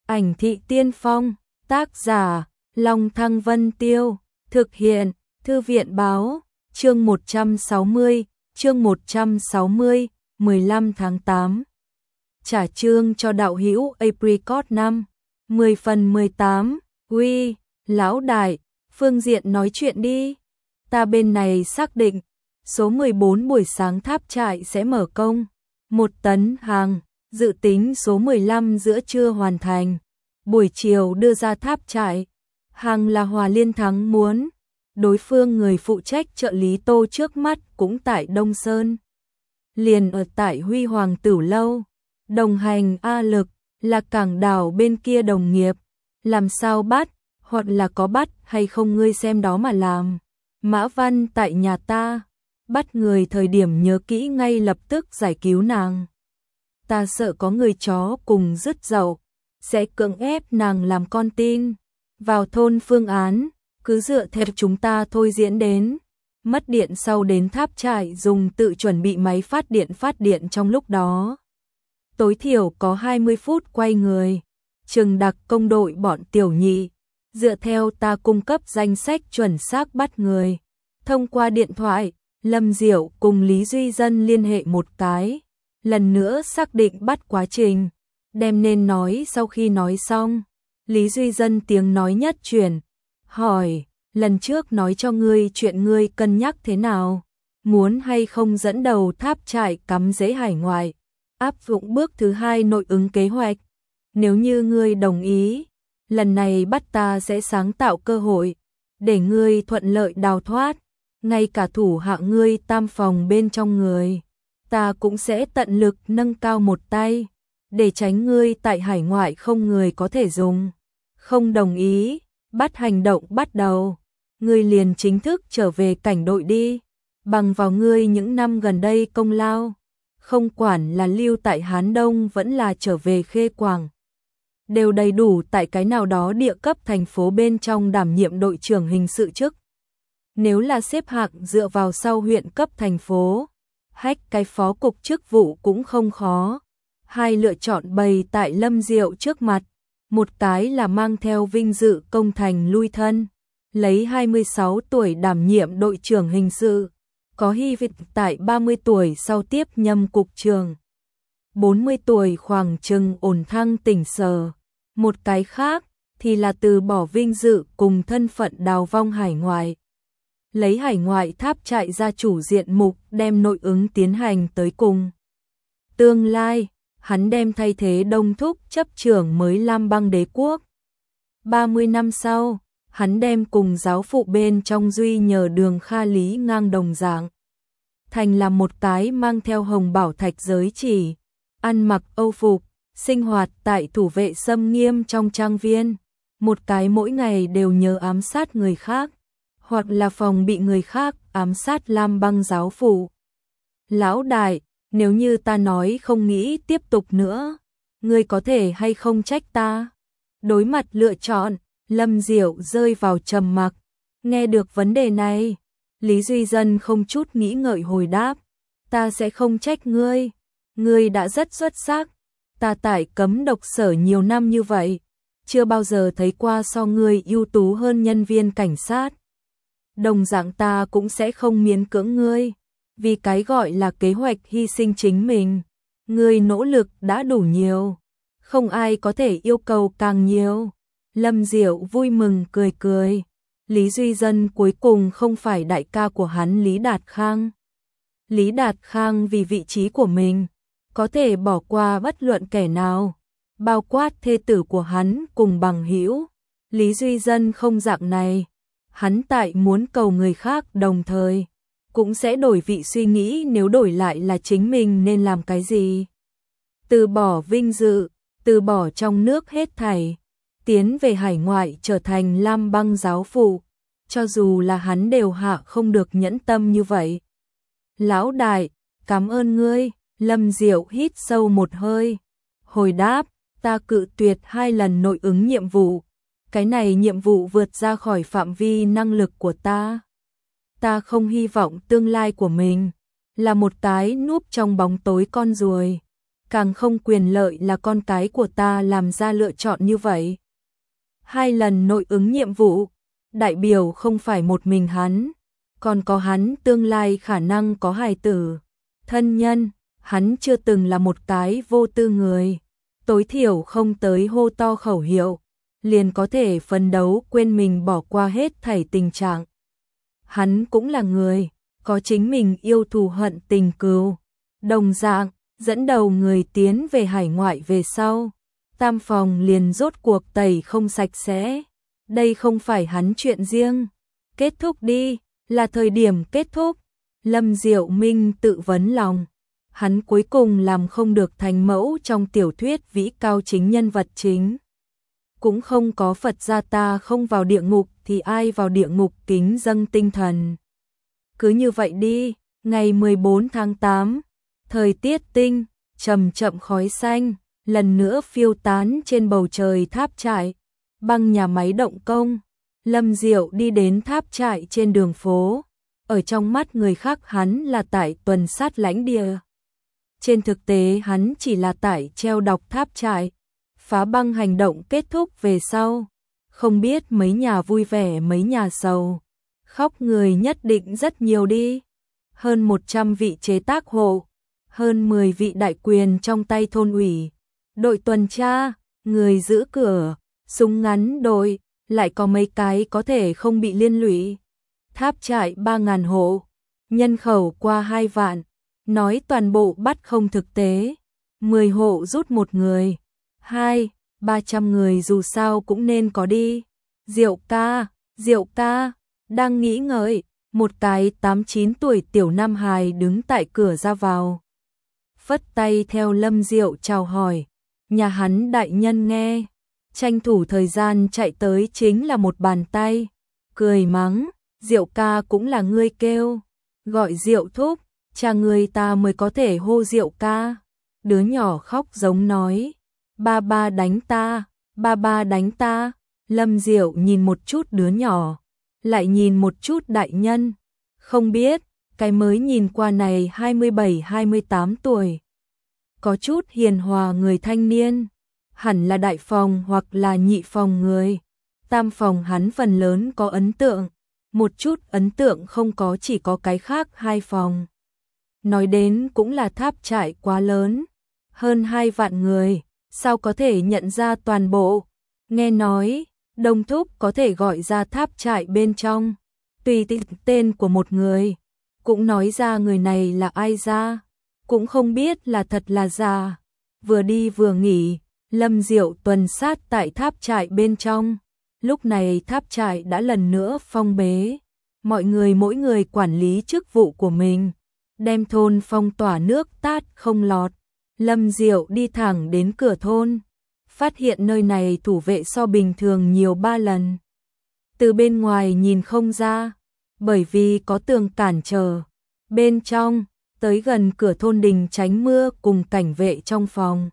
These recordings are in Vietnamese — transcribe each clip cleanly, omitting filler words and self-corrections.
Ảnh thị tiên phong, tác giả, Long Thăng Vân Tiêu, thực hiện, Thư viện báo, chương 160, 15 tháng 8. Trả chương cho đạo hữu Apricot 5, 10 phần 18, uy, lão đại, phương diện nói chuyện đi. Ta bên này xác định, số 14 buổi sáng tháp trại sẽ mở công, 1 tấn hàng, dự tính số 15 giữa trưa hoàn thành, buổi chiều đưa ra tháp trại. Hàng là Hòa Liên Thắng muốn, đối phương người phụ trách trợ lý Tô trước mắt cũng tại Đông Sơn. Liền ở tại Huy Hoàng Tử Lâu, đồng hành A Lực, là cảng đảo bên kia đồng nghiệp, làm sao bắt, hoặc là có bắt hay không ngươi xem đó mà làm. Mã Văn tại nhà ta, bắt người thời điểm nhớ kỹ ngay lập tức giải cứu nàng. Ta sợ có người chó cùng dứt dậu, sẽ cưỡng ép nàng làm con tin. Vào thôn phương án, cứ dựa theo chúng ta thôi diễn đến. Mất điện sau đến tháp trại dùng tự chuẩn bị máy phát điện trong lúc đó. Tối thiểu có 20 phút quay người. Trừng đặc công đội bọn tiểu nhị. Dựa theo ta cung cấp danh sách chuẩn xác bắt người. Thông qua điện thoại, Lâm Diệu cùng Lý Duy Dân liên hệ một cái. Lần nữa xác định bắt quá trình. Đem nên nói sau khi nói xong. Lý Duy Dân tiếng nói nhất chuyển. Hỏi, lần trước nói cho ngươi chuyện ngươi cân nhắc thế nào? Muốn hay không dẫn đầu tháp trại cắm rễ hải ngoại? Áp dụng bước thứ 2 nội ứng kế hoạch. Nếu như ngươi đồng ý, lần này bắt ta sẽ sáng tạo cơ hội, để ngươi thuận lợi đào thoát. Ngay cả thủ hạ ngươi tam phòng bên trong người, ta cũng sẽ tận lực nâng cao một tay, để tránh ngươi tại hải ngoại không người có thể dùng. Không đồng ý, bắt hành động bắt đầu. Ngươi liền chính thức trở về cảnh đội đi. Bằng vào ngươi những năm gần đây công lao, không quản là lưu tại Hán Đông vẫn là trở về Khê Quảng, đều đầy đủ tại cái nào đó địa cấp thành phố bên trong đảm nhiệm đội trưởng hình sự chức. Nếu là xếp hạng dựa vào sau huyện cấp thành phố, hách cái phó cục chức vụ cũng không khó. Hai lựa chọn bày tại Lâm Diệu trước mặt. Một cái là mang theo vinh dự công thành lui thân, lấy 26 tuổi đảm nhiệm đội trưởng hình sự, có hy vọng tại 30 tuổi sau tiếp nhâm cục trưởng, 40 tuổi khoảng chừng ổn thăng tỉnh sở. Một cái khác thì là từ bỏ vinh dự cùng thân phận đào vong hải ngoại, lấy hải ngoại tháp trại ra chủ diện mục đem nội ứng tiến hành tới cùng. Tương lai hắn đem thay thế Đông Thúc chấp trưởng mới Lam Bang Đế quốc. 30 năm sau, hắn đem cùng giáo phụ bên trong Duy nhờ Đường Kha Lý ngang đồng dạng. Thành là một cái mang theo hồng bảo thạch giới chỉ, ăn mặc âu phục, sinh hoạt tại thủ vệ xâm nghiêm trong trang viên. Một cái mỗi ngày đều nhớ ám sát người khác, hoặc là phòng bị người khác ám sát Lam Bang giáo phụ. Lão đại, nếu như ta nói không nghĩ tiếp tục nữa, ngươi có thể hay không trách ta? Đối mặt lựa chọn, Lâm Diệu rơi vào trầm mặc. Nghe được vấn đề này, Lý Duy Dân không chút nghĩ ngợi hồi đáp, ta sẽ không trách ngươi, ngươi đã rất xuất sắc. Ta tại cấm độc sở nhiều năm như vậy, chưa bao giờ thấy qua so ngươi ưu tú hơn nhân viên cảnh sát. Đồng dạng ta cũng sẽ không miễn cưỡng ngươi. Vì cái gọi là kế hoạch hy sinh chính mình, người nỗ lực đã đủ nhiều, không ai có thể yêu cầu càng nhiều. Lâm Diệu vui mừng cười cười. Lý Duy Dân cuối cùng không phải đại ca của hắn Lý Đạt Khang. Lý Đạt Khang vì vị trí của mình, có thể bỏ qua bất luận kẻ nào, bao quát thê tử của hắn cùng bằng hữu. Lý Duy Dân không dạng này, hắn tại muốn cầu người khác đồng thời cũng sẽ đổi vị suy nghĩ nếu đổi lại là chính mình nên làm cái gì. Từ bỏ vinh dự, từ bỏ trong nước hết thảy, tiến về hải ngoại trở thành Lam Bang giáo phụ, cho dù là hắn đều hạ không được nhẫn tâm như vậy. Lão đại, cảm ơn ngươi. Lâm Diệu hít sâu một hơi, hồi đáp, ta cự tuyệt 2 lần nội ứng nhiệm vụ. Cái này nhiệm vụ vượt ra khỏi phạm vi năng lực của ta. Ta không hy vọng tương lai của mình là một cái núp trong bóng tối con ruồi. càng không quyền lợi là con cái của ta làm ra lựa chọn như vậy. 2 lần nội ứng nhiệm vụ, đại biểu không phải một mình hắn, còn có hắn tương lai khả năng có hài tử, thân nhân, hắn chưa từng là một cái vô tư người, tối thiểu không tới hô to khẩu hiệu, liền có thể phấn đấu quên mình bỏ qua hết thảy tình trạng. Hắn cũng là người, có chính mình yêu thù hận tình cừu, đồng dạng, dẫn đầu người tiến về hải ngoại về sau, tam phòng liền rốt cuộc tẩy không sạch sẽ, đây không phải hắn chuyện riêng, kết thúc đi, là thời điểm kết thúc, Lâm Diệu Minh tự vấn lòng, hắn cuối cùng làm không được thành mẫu trong tiểu thuyết vĩ cao chính nhân vật chính. Cũng không có Phật gia ta không vào địa ngục thì ai vào địa ngục kính dâng tinh thần. Cứ như vậy đi, ngày 14 tháng 8, thời tiết tinh, chậm chậm khói xanh, lần nữa phiêu tán trên bầu trời tháp trại, băng nhà máy động công. Lâm Diệu đi đến tháp trại trên đường phố, ở trong mắt người khác hắn là tại tuần sát lãnh địa. Trên thực tế hắn chỉ là tại treo đọc tháp trại, phá băng hành động kết thúc về sau, không biết mấy nhà vui vẻ mấy nhà sầu, khóc người nhất định rất nhiều đi. Hơn 100 vị chế tác hộ, hơn 10 vị đại quyền trong tay thôn ủy, đội tuần tra, người giữ cửa, súng ngắn đội, lại có mấy cái có thể không bị liên lụy. Tháp trại 3.000 hộ, nhân khẩu qua 2 vạn, nói toàn bộ bắt không thực tế, 10 hộ rút một người, 200-300 người dù sao cũng nên có đi. Diệu ca, đang nghĩ ngợi, một cái 8-9 tuổi tiểu nam hài đứng tại cửa ra vào. Phất tay theo Lâm Diệu chào hỏi, nhà hắn đại nhân nghe, tranh thủ thời gian chạy tới chính là một bàn tay, cười mắng, Diệu ca cũng là ngươi kêu, gọi Diệu thúc, cha người ta mới có thể hô Diệu ca. Đứa nhỏ khóc giống nói, ba ba đánh ta. Lâm Diệu nhìn một chút đứa nhỏ, lại nhìn một chút đại nhân, không biết, cái mới nhìn qua này 27-28 tuổi. Có chút hiền hòa người thanh niên, hẳn là đại phòng hoặc là nhị phòng người, tam phòng hắn phần lớn có ấn tượng, một chút ấn tượng không có chỉ có cái khác 2 phòng. Nói đến cũng là tháp trại quá lớn, hơn 2 vạn người, sao có thể nhận ra toàn bộ, nghe nói, Đông Thúc có thể gọi ra tháp trại bên trong, tùy tên của một người, cũng nói ra người này là ai ra, cũng không biết là thật là giả. Vừa đi vừa nghỉ, Lâm Diệu tuần sát tại tháp trại bên trong, lúc này tháp trại đã lần nữa phong bế, mọi người mỗi người quản lý chức vụ của mình, đem thôn phong tỏa nước tát không lọt. Lâm Diệu đi thẳng đến cửa thôn, phát hiện nơi này thủ vệ so bình thường nhiều 3 lần. Từ bên ngoài nhìn không ra, bởi vì có tường cản trở. Bên trong, tới gần cửa thôn đình tránh mưa cùng cảnh vệ trong phòng.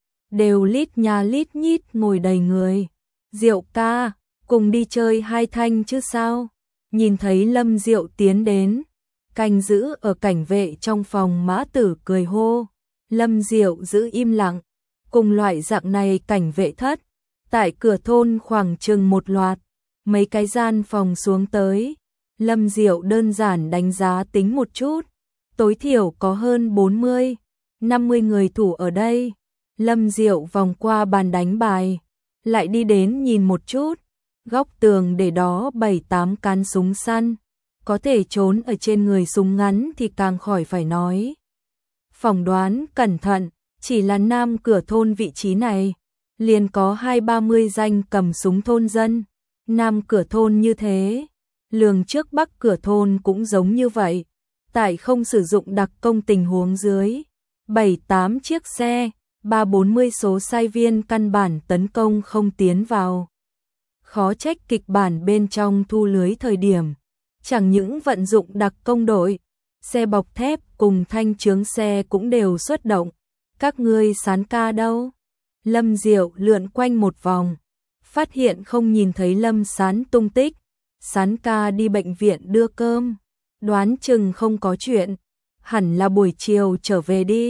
Đều lít nha lít nhít ngồi đầy người. Diệu ca, cùng đi chơi 2 thanh chứ sao? Nhìn thấy Lâm Diệu tiến đến, canh giữ ở cảnh vệ trong phòng Mã Tử cười hô. Lâm Diệu giữ im lặng, cùng loại dạng này cảnh vệ thất, tại cửa thôn khoảng chừng một loạt, mấy cái gian phòng xuống tới, Lâm Diệu đơn giản đánh giá tính một chút, tối thiểu có hơn 40-50 người thủ ở đây. Lâm Diệu vòng qua bàn đánh bài, lại đi đến nhìn một chút, góc tường để đó 7-8 cán súng săn, có thể trốn ở trên người súng ngắn thì càng khỏi phải nói. Phỏng đoán cẩn thận, chỉ là nam cửa thôn vị trí này, liền có 20-30 danh cầm súng thôn dân, nam cửa thôn như thế, lường trước bắc cửa thôn cũng giống như vậy, tại không sử dụng đặc công tình huống dưới, 7-8 chiếc xe, 30-40 số sai viên căn bản tấn công không tiến vào. Khó trách kịch bản bên trong thu lưới thời điểm, chẳng những vận dụng đặc công đội, xe bọc thép cùng thanh chướng xe cũng đều xuất động. Các ngươi Sán ca đâu? Lâm Diệu lượn quanh một vòng, phát hiện không nhìn thấy Lâm Sán tung tích. Sán ca đi bệnh viện đưa cơm, đoán chừng không có chuyện, hẳn là buổi chiều trở về đi.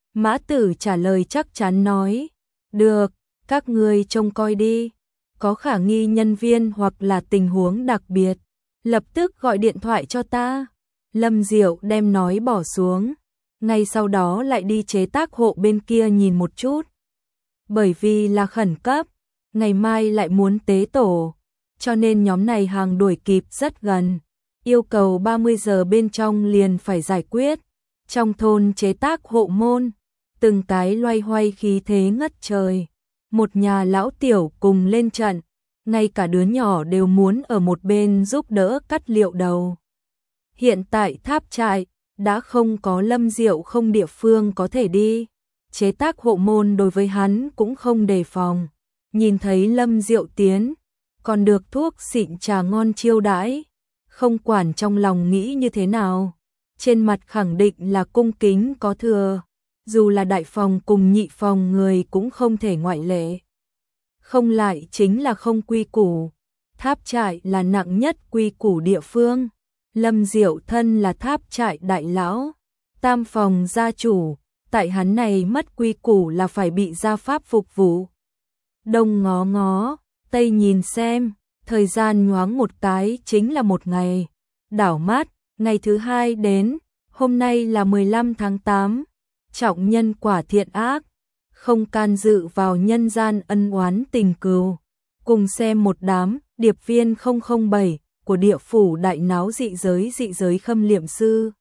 Mã Tử trả lời chắc chắn nói, được, các ngươi trông coi đi, có khả nghi nhân viên hoặc là tình huống đặc biệt, lập tức gọi điện thoại cho ta. Lâm Diệu đem nói bỏ xuống, ngay sau đó lại đi chế tác hộ bên kia nhìn một chút. Bởi vì là khẩn cấp, ngày mai lại muốn tế tổ, cho nên nhóm này hàng đuổi kịp rất gần, yêu cầu 30 giờ bên trong liền phải giải quyết. Trong thôn chế tác hộ môn, từng cái loay hoay khí thế ngất trời. Một nhà lão tiểu cùng lên trận, ngay cả đứa nhỏ đều muốn ở một bên giúp đỡ cắt liệu đầu. Hiện tại tháp trại đã không có Lâm Diệu không địa phương có thể đi, chế tác hộ môn đối với hắn cũng không đề phòng. Nhìn thấy Lâm Diệu tiến, còn được thuốc xịn trà ngon chiêu đãi, không quản trong lòng nghĩ như thế nào, trên mặt khẳng định là cung kính có thừa, dù là đại phòng cùng nhị phòng người cũng không thể ngoại lệ. Không lại chính là không quy củ, tháp trại là nặng nhất quy củ địa phương. Lâm Diệu thân là tháp trại đại lão, tam phòng gia chủ, tại hắn này mất quy củ là phải bị gia pháp phục vụ. Đông ngó ngó, tây nhìn xem, thời gian nhoáng một cái chính là một ngày. Đảo mắt, ngày thứ hai đến, hôm nay là 15 tháng 8, trọng nhân quả thiện ác, không can dự vào nhân gian ân oán tình cừu. Cùng xem một đám điệp viên 007 của địa phủ đại náo dị giới khâm liệm sư.